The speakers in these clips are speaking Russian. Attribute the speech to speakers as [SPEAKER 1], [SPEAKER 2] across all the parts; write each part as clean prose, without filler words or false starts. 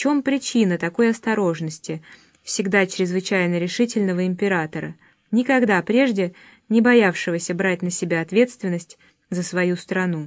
[SPEAKER 1] чем причина такой осторожности всегда чрезвычайно решительного императора, никогда прежде не боявшегося брать на себя ответственность за свою страну.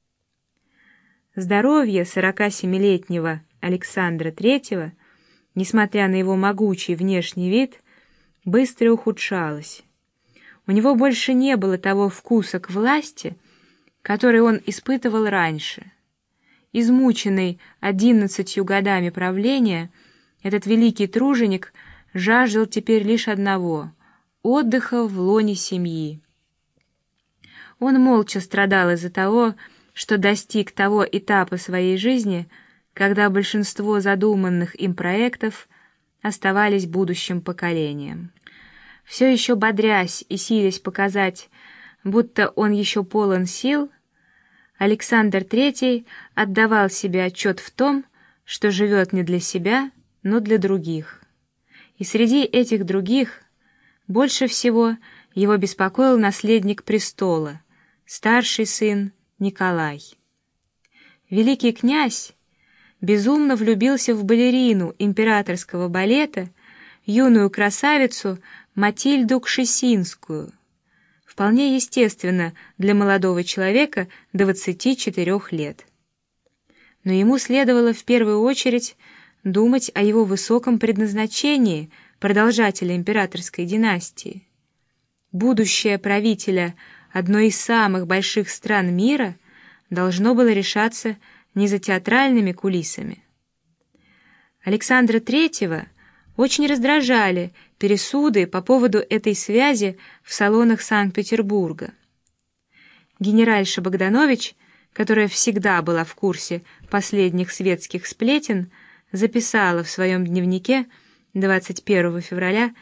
[SPEAKER 1] Здоровье 47-летнего Александра III, несмотря на его могучий внешний вид, быстро ухудшалось. У него больше не было того вкуса к власти, который он испытывал раньше. Измученный 11 годами правления, этот великий труженик жаждал теперь лишь одного — отдыха в лоне семьи. Он молча страдал из-за того, что достиг того этапа своей жизни, когда большинство задуманных им проектов оставались будущим поколением. Все еще бодрясь и силясь показать, будто он еще полон сил, Александр III отдавал себе отчет в том, что живет не для себя, но для других. И среди этих других больше всего его беспокоил наследник престола, старший сын Николай. Великий князь безумно влюбился в балерину императорского балета, юную красавицу Матильду Кшесинскую. Вполне естественно для молодого человека 24 лет. Но ему следовало в первую очередь думать о его высоком предназначении продолжателя императорской династии. Будущее правителя одной из самых больших стран мира должно было решаться не за театральными кулисами. Александра III очень раздражали пересуды по поводу этой связи в салонах Санкт-Петербурга. Генеральша Богданович, которая всегда была в курсе последних светских сплетен, записала в своем дневнике 21 февраля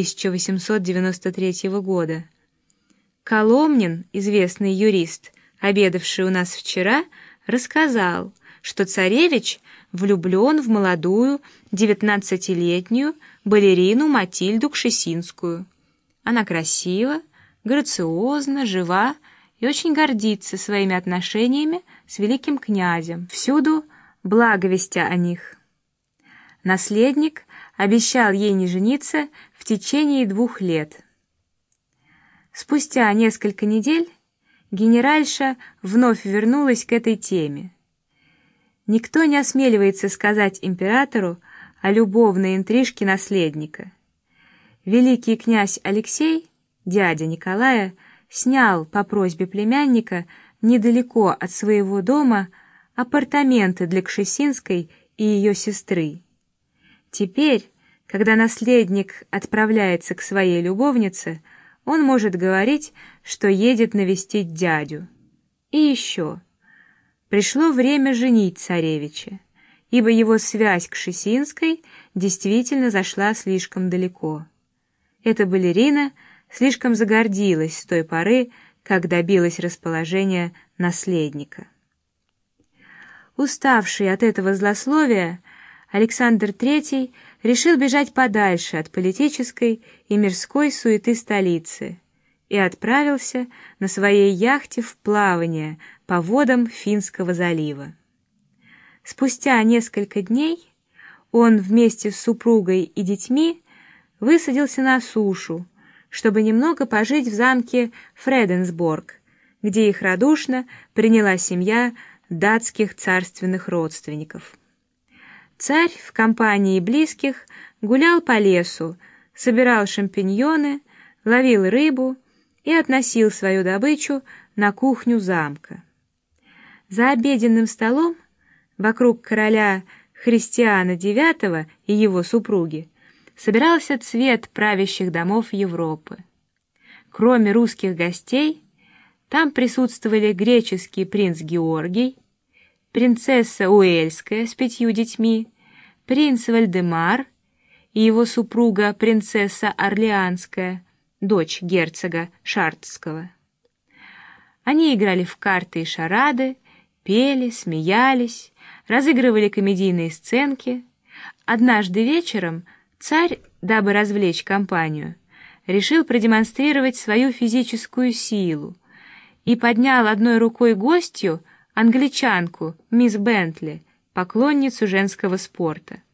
[SPEAKER 1] 1893 года: «Коломнин, известный юрист, обедавший у нас вчера, рассказал, что царевич влюблен в молодую 19-летнюю балерину Матильду Кшесинскую. Она красива, грациозна, жива и очень гордится своими отношениями с великим князем, всюду благовестя о них. Наследник обещал ей не жениться в течение 2 лет. Спустя несколько недель генеральша вновь вернулась к этой теме. Никто не осмеливается сказать императору о любовной интрижке наследника. Великий князь Алексей, дядя Николая, снял по просьбе племянника недалеко от своего дома апартаменты для Кшесинской и ее сестры. Теперь, когда наследник отправляется к своей любовнице, он может говорить, что едет навестить дядю. И еще. Пришло время женить царевича, ибо его связь к Кшесинской действительно зашла слишком далеко. Эта балерина слишком загордилась с той поры, как добилась расположения наследника. Уставший от этого злословия, Александр III решил бежать подальше от политической и мирской суеты столицы и отправился на своей яхте в плавание по водам Финского залива. Спустя несколько дней он вместе с супругой и детьми высадился на сушу, чтобы немного пожить в замке Фреденсборг, где их радушно приняла семья датских царственных родственников. Царь в компании близких гулял по лесу, собирал шампиньоны, ловил рыбу и относил свою добычу на кухню замка. За обеденным столом вокруг короля Христиана IX и его супруги собирался цвет правящих домов Европы. Кроме русских гостей, там присутствовали греческий принц Георгий, принцесса Уэльская с 5 детьми, принц Вальдемар и его супруга принцесса Орлеанская, дочь герцога Шартского. Они играли в карты и шарады, пели, смеялись, разыгрывали комедийные сценки. Однажды вечером царь, дабы развлечь компанию, решил продемонстрировать свою физическую силу и поднял одной рукой гостью, англичанку мисс Бентли, поклонницу женского спорта.